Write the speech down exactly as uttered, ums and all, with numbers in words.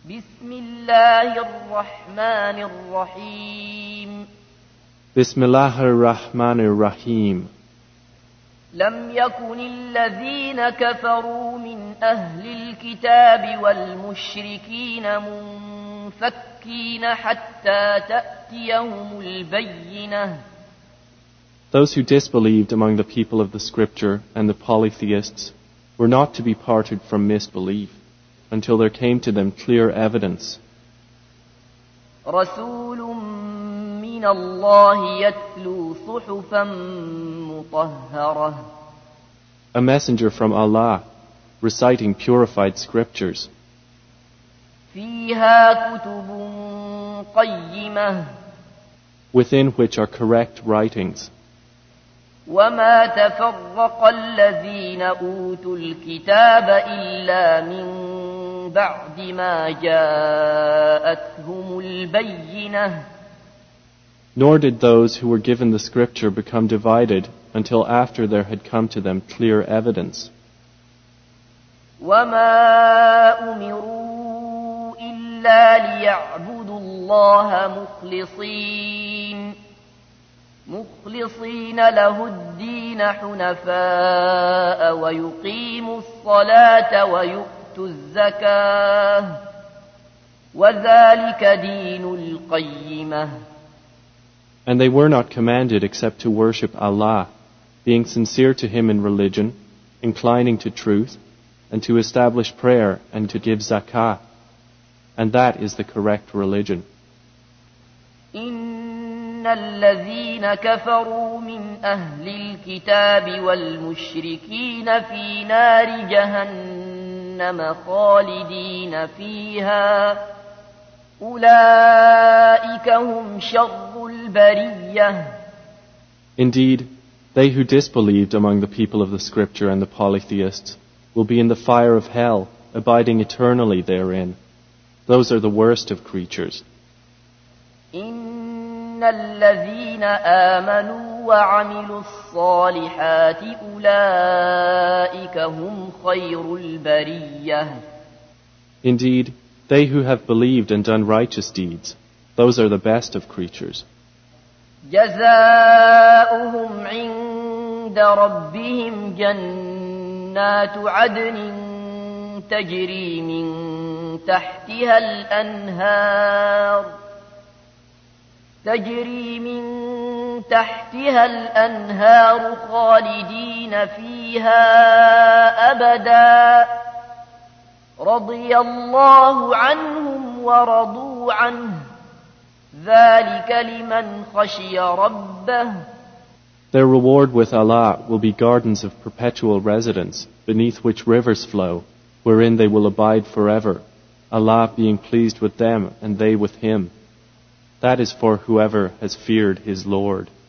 بسم الله الرحمن الرحيم Bismillah ar-Rahman ar-Rahim. لم يكن الذين كفروا من أهل الكتاب والمشركين منفكين حتى تأتيهم البينة. Those who disbelieved among the people of the scripture and the polytheists were not to be parted from misbelief until there came to them clear evidence. رسول من الله يتلو صحفا مطهرة. A messenger from Allah reciting purified scriptures. فيها كتب قيمة. Within which are correct writings. وما تفرق الذين أوتوا الكتاب إلا من بعد ما جاءتهم البينة. Nor did those who were given the scripture become divided until after there had come to them clear evidence. وما أمروا إلا ليعبدوا الله مخلصين مخلصين له الدين حنفاء ويقيموا الصلاة ويؤتوا الزكاة وذلك دين القيمة. And they were not commanded except to worship Allah, being sincere to Him in religion, inclining to truth, and to establish prayer and to give zakah. And that is the correct religion. إن الذين كفروا من أهل الكتاب والمشركين في نار جهنم خالدين فيها أولئك هم شر البرية. Indeed, they who disbelieved among the people of the scripture and the polytheists will be in the fire of hell, abiding eternally therein. Those are the worst of creatures. إن الذين آمنوا وعملوا الصالحات أولئك هم خير البرية. Indeed, they who have believed and done righteous deeds, those are the best of creatures. جزاؤهم عند ربهم جنات عدن تجري من تحتها الأنهار تجري من تحتها الأنهار خالدين فيها أبدا رضي الله عنهم ورضوا عنه ذلك لمن خشي ربه. Their reward with Allah will be gardens of perpetual residence, beneath which rivers flow, wherein they will abide forever, Allah being pleased with them and they with Him. That is for whoever has feared his Lord.